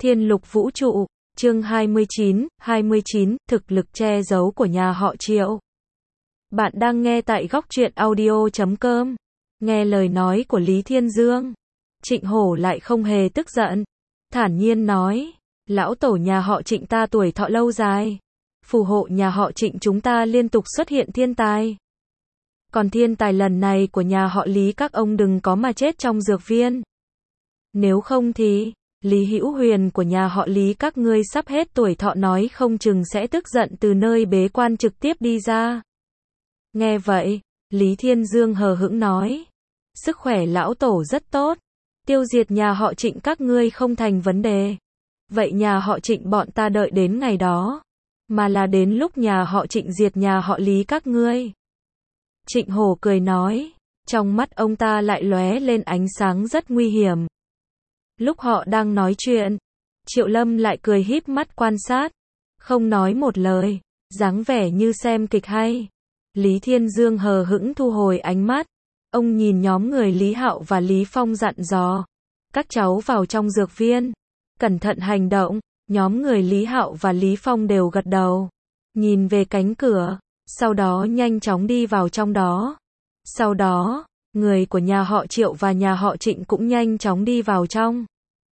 Thiên lục vũ trụ, chương 29, thực lực che giấu của nhà họ Triệu. Bạn đang nghe tại góc truyện audio.com. Nghe lời nói của Lý Thiên Dương, Trịnh Hổ lại không hề tức giận, thản nhiên nói, lão tổ nhà họ Trịnh ta tuổi thọ lâu dài, phù hộ nhà họ Trịnh chúng ta liên tục xuất hiện thiên tài. Còn thiên tài lần này của nhà họ Lý các ông đừng có mà chết trong dược viên. Nếu không thì Lý Hữu Huyền của nhà họ Lý các ngươi sắp hết tuổi thọ nói không chừng sẽ tức giận từ nơi bế quan trực tiếp đi ra. Nghe vậy, Lý Thiên Dương hờ hững nói, sức khỏe lão tổ rất tốt, tiêu diệt nhà họ Trịnh các ngươi không thành vấn đề. Vậy nhà họ Trịnh bọn ta đợi đến ngày đó, mà là đến lúc nhà họ Trịnh diệt nhà họ Lý các ngươi. Trịnh Hổ cười nói, trong mắt ông ta lại lóe lên ánh sáng rất nguy hiểm. Lúc họ đang nói chuyện, Triệu Lâm lại cười híp mắt quan sát, không nói một lời, dáng vẻ như xem kịch hay. Lý Thiên Dương hờ hững thu hồi ánh mắt, ông nhìn nhóm người Lý Hạo và Lý Phong dặn dò, các cháu vào trong dược viên, cẩn thận hành động. Nhóm người Lý Hạo và Lý Phong đều gật đầu, nhìn về cánh cửa, sau đó nhanh chóng đi vào trong đó. Sau đó, người của nhà họ Triệu và nhà họ Trịnh cũng nhanh chóng đi vào trong.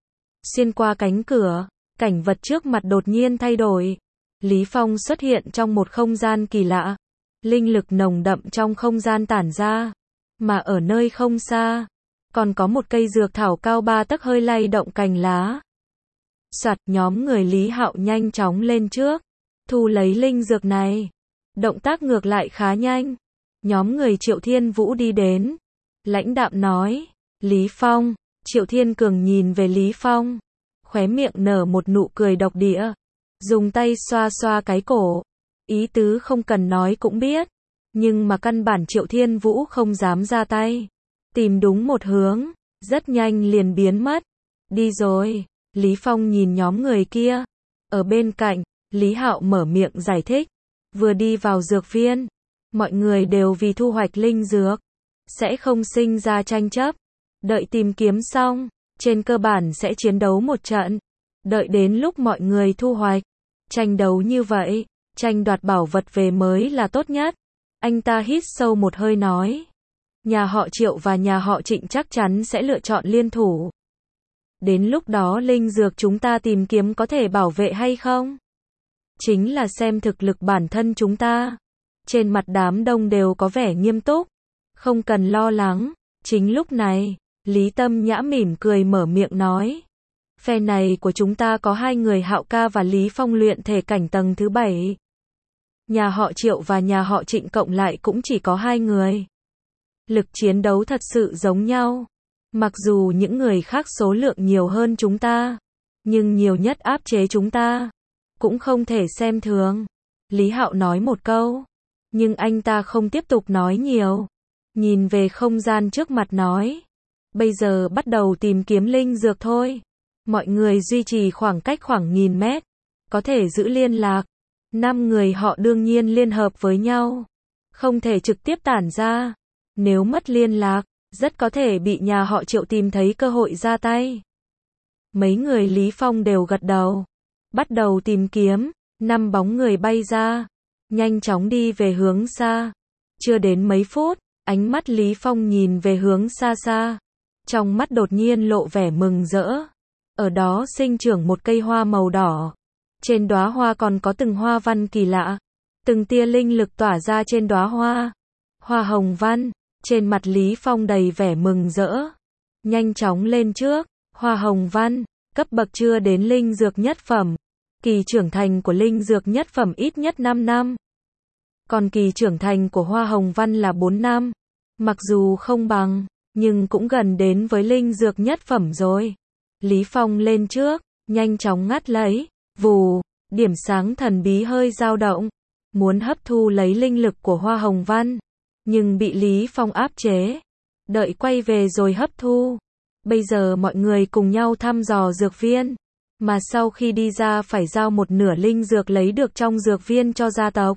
Xuyên qua cánh cửa, cảnh vật trước mặt đột nhiên thay đổi. Lý Phong xuất hiện trong một không gian kỳ lạ. Linh lực nồng đậm trong không gian tản ra. Mà ở nơi không xa, còn có một cây dược thảo cao 3 tấc hơi lay động cành lá. Soạt, nhóm người Lý Hạo nhanh chóng lên trước, thu lấy linh dược này. Động tác ngược lại khá nhanh. Nhóm người Triệu Thiên Vũ đi đến, lãnh đạm nói, Lý Phong. Triệu Thiên Cường nhìn về Lý Phong, khóe miệng nở một nụ cười độc địa, dùng tay xoa xoa cái cổ, ý tứ không cần nói cũng biết, nhưng mà căn bản Triệu Thiên Vũ không dám ra tay, tìm đúng một hướng, rất nhanh liền biến mất, đi rồi. Lý Phong nhìn nhóm người kia, ở bên cạnh, Lý Hạo mở miệng giải thích, vừa đi vào dược viên, mọi người đều vì thu hoạch linh dược, sẽ không sinh ra tranh chấp. Đợi tìm kiếm xong, trên cơ bản sẽ chiến đấu một trận. Đợi đến lúc mọi người thu hoạch, tranh đấu như vậy, tranh đoạt bảo vật về mới là tốt nhất. Anh ta hít sâu một hơi nói, nhà họ Triệu và nhà họ Trịnh chắc chắn sẽ lựa chọn liên thủ. Đến lúc đó linh dược chúng ta tìm kiếm có thể bảo vệ hay không? Chính là xem thực lực bản thân chúng ta. Trên mặt đám đông đều có vẻ nghiêm túc, không cần lo lắng. Chính lúc này, Lý Tâm Nhã mỉm cười mở miệng nói, phe này của chúng ta có 2 người Hạo ca và Lý Phong luyện thể cảnh tầng thứ 7. Nhà họ Triệu và nhà họ Trịnh cộng lại cũng chỉ có 2 người. Lực chiến đấu thật sự giống nhau. Mặc dù những người khác số lượng nhiều hơn chúng ta, nhưng nhiều nhất áp chế chúng ta, cũng không thể xem thường. Lý Hạo nói một câu, nhưng anh ta không tiếp tục nói nhiều. Nhìn về không gian trước mặt nói, bây giờ bắt đầu tìm kiếm linh dược thôi. Mọi người duy trì khoảng cách khoảng 1000 mét, có thể giữ liên lạc. 5 người họ đương nhiên liên hợp với nhau, không thể trực tiếp tản ra. Nếu mất liên lạc, rất có thể bị nhà họ Triệu tìm thấy cơ hội ra tay. Mấy người Lý Phong đều gật đầu, bắt đầu tìm kiếm. 5 bóng người bay ra, nhanh chóng đi về hướng xa. Chưa đến mấy phút, ánh mắt Lý Phong nhìn về hướng xa xa, trong mắt đột nhiên lộ vẻ mừng rỡ. Ở đó sinh trưởng một cây hoa màu đỏ, trên đóa hoa còn có từng hoa văn kỳ lạ, từng tia linh lực tỏa ra trên đóa hoa. Hoa hồng văn. Trên mặt Lý Phong đầy vẻ mừng rỡ, nhanh chóng lên trước. Hoa hồng văn, cấp bậc chưa đến linh dược nhất phẩm, kỳ trưởng thành của linh dược nhất phẩm ít nhất 5 năm. Còn kỳ trưởng thành của hoa hồng văn là 4 năm. Mặc dù không bằng, nhưng cũng gần đến với linh dược nhất phẩm rồi. Lý Phong lên trước, nhanh chóng ngắt lấy, vù, điểm sáng thần bí hơi dao động, muốn hấp thu lấy linh lực của hoa hồng văn, nhưng bị Lý Phong áp chế. Đợi quay về rồi hấp thu. Bây giờ mọi người cùng nhau thăm dò dược viên, mà sau khi đi ra phải giao một nửa linh dược lấy được trong dược viên cho gia tộc.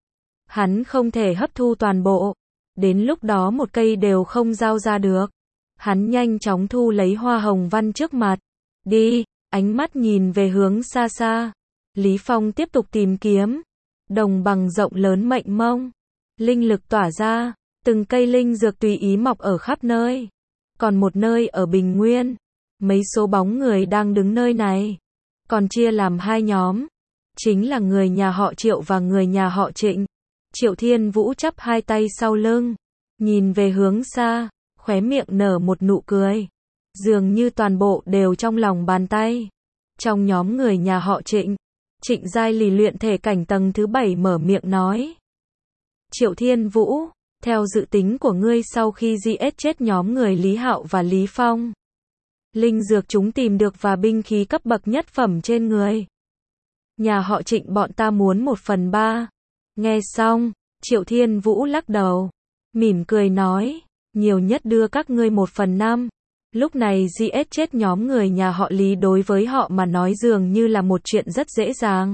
Hắn không thể hấp thu toàn bộ, đến lúc đó một cây đều không giao ra được. Hắn nhanh chóng thu lấy hoa hồng văn trước mặt. Đi, Ánh mắt nhìn về hướng xa xa. Lý Phong tiếp tục tìm kiếm. Đồng bằng rộng lớn mênh mông. Linh lực tỏa ra. Từng cây linh dược tùy ý mọc ở khắp nơi. Còn một nơi ở Bình Nguyên. Mấy số bóng người đang đứng nơi này. Còn chia làm hai nhóm. Chính là người nhà họ Triệu và người nhà họ Trịnh. Triệu Thiên Vũ chắp hai tay sau lưng. Nhìn về hướng xa. Khóe miệng nở một nụ cười. Dường như toàn bộ đều trong lòng bàn tay. Trong nhóm người nhà họ Trịnh. Trịnh Giai Lì luyện thể cảnh tầng thứ 7 mở miệng nói. Triệu Thiên Vũ, theo dự tính của ngươi sau khi giết chết nhóm người Lý Hạo và Lý Phong. Linh dược chúng tìm được và binh khí cấp bậc nhất phẩm trên người. Nhà họ Trịnh bọn ta muốn 1/3. Nghe xong, Triệu Thiên Vũ lắc đầu. Mỉm cười nói, nhiều nhất đưa các ngươi 1/5. Lúc này giết chết nhóm người nhà họ Lý đối với họ mà nói dường như là một chuyện rất dễ dàng.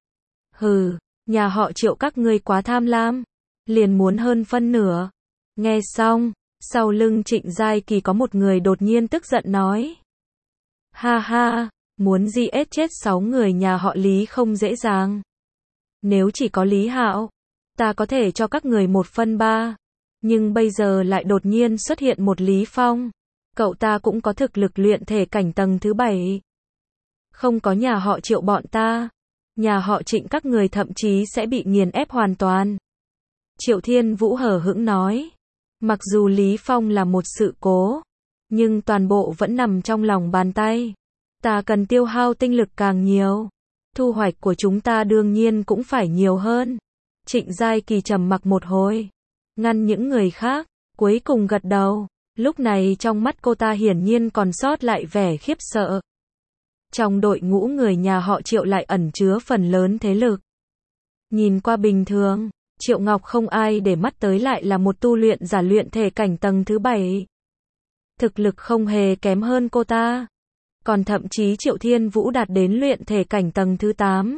Hừ, nhà họ Triệu các ngươi quá tham lam. Liền muốn hơn phân nửa. Nghe xong, sau lưng Trịnh Giai Kỳ có một người đột nhiên tức giận nói. Ha ha, muốn giết chết 6 người nhà họ Lý không dễ dàng. Nếu chỉ có Lý Hạo, ta có thể cho các người 1/3. Nhưng bây giờ lại đột nhiên xuất hiện một Lý Phong. Cậu ta cũng có thực lực luyện thể cảnh tầng thứ 7. Không có nhà họ Triệu bọn ta. Nhà họ Trịnh các người thậm chí sẽ bị nghiền ép hoàn toàn. Triệu Thiên Vũ hờ hững nói. Mặc dù Lý Phong là một sự cố. Nhưng toàn bộ vẫn nằm trong lòng bàn tay. Ta cần tiêu hao tinh lực càng nhiều. Thu hoạch của chúng ta đương nhiên cũng phải nhiều hơn. Trịnh Giai Kỳ trầm mặc một hồi. Ngăn những người khác. Cuối cùng gật đầu. Lúc này trong mắt cô ta hiển nhiên còn sót lại vẻ khiếp sợ. Trong đội ngũ người nhà họ Triệu lại ẩn chứa phần lớn thế lực. Nhìn qua bình thường, Triệu Ngọc không ai để mắt tới lại là một tu luyện giả luyện thể cảnh tầng thứ 7. Thực lực không hề kém hơn cô ta. Còn thậm chí Triệu Thiên Vũ đạt đến luyện thể cảnh tầng thứ 8.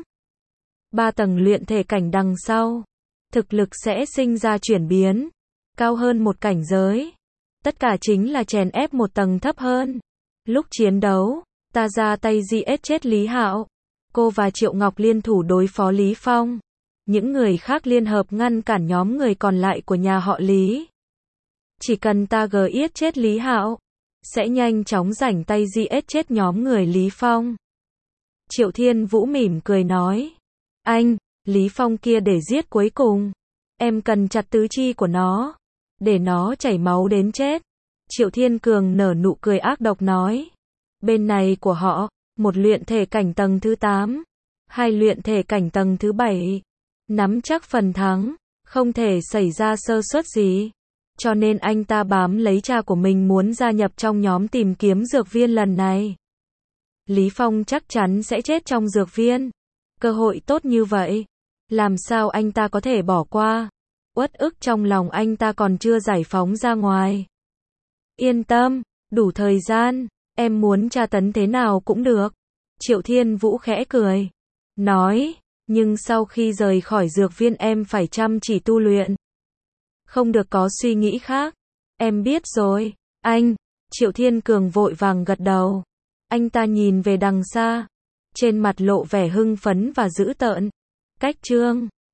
3 tầng luyện thể cảnh đằng sau. Thực lực sẽ sinh ra chuyển biến. Cao hơn một cảnh giới. Tất cả chính là chèn ép một tầng thấp hơn. Lúc chiến đấu, ta ra tay giết chết Lý Hạo. Cô và Triệu Ngọc liên thủ đối phó Lý Phong. Những người khác liên hợp ngăn cản nhóm người còn lại của nhà họ Lý. Chỉ cần ta giết chết Lý Hạo, sẽ nhanh chóng rảnh tay giết chết nhóm người Lý Phong. Triệu Thiên Vũ mỉm cười nói. Anh, Lý Phong kia để giết cuối cùng. Em cần chặt tứ chi của nó. Để nó chảy máu đến chết. Triệu Thiên Cường nở nụ cười ác độc nói. Bên này của họ, một luyện thể cảnh tầng thứ 8. 2 luyện thể cảnh tầng thứ 7. Nắm chắc phần thắng. Không thể xảy ra sơ suất gì. Cho nên anh ta bám lấy cha của mình muốn gia nhập trong nhóm tìm kiếm dược viên lần này. Lý Phong chắc chắn sẽ chết trong dược viên. Cơ hội tốt như vậy. Làm sao anh ta có thể bỏ qua? Uất ức trong lòng anh ta còn chưa giải phóng ra ngoài. Yên tâm, đủ thời gian, em muốn tra tấn thế nào cũng được. Triệu Thiên Vũ khẽ cười. Nói, nhưng sau khi rời khỏi dược viên em phải chăm chỉ tu luyện. Không được có suy nghĩ khác. Em biết rồi, anh. Triệu Thiên Cường vội vàng gật đầu. Anh ta nhìn về đằng xa. Trên mặt lộ vẻ hưng phấn và dữ tợn. Cách chương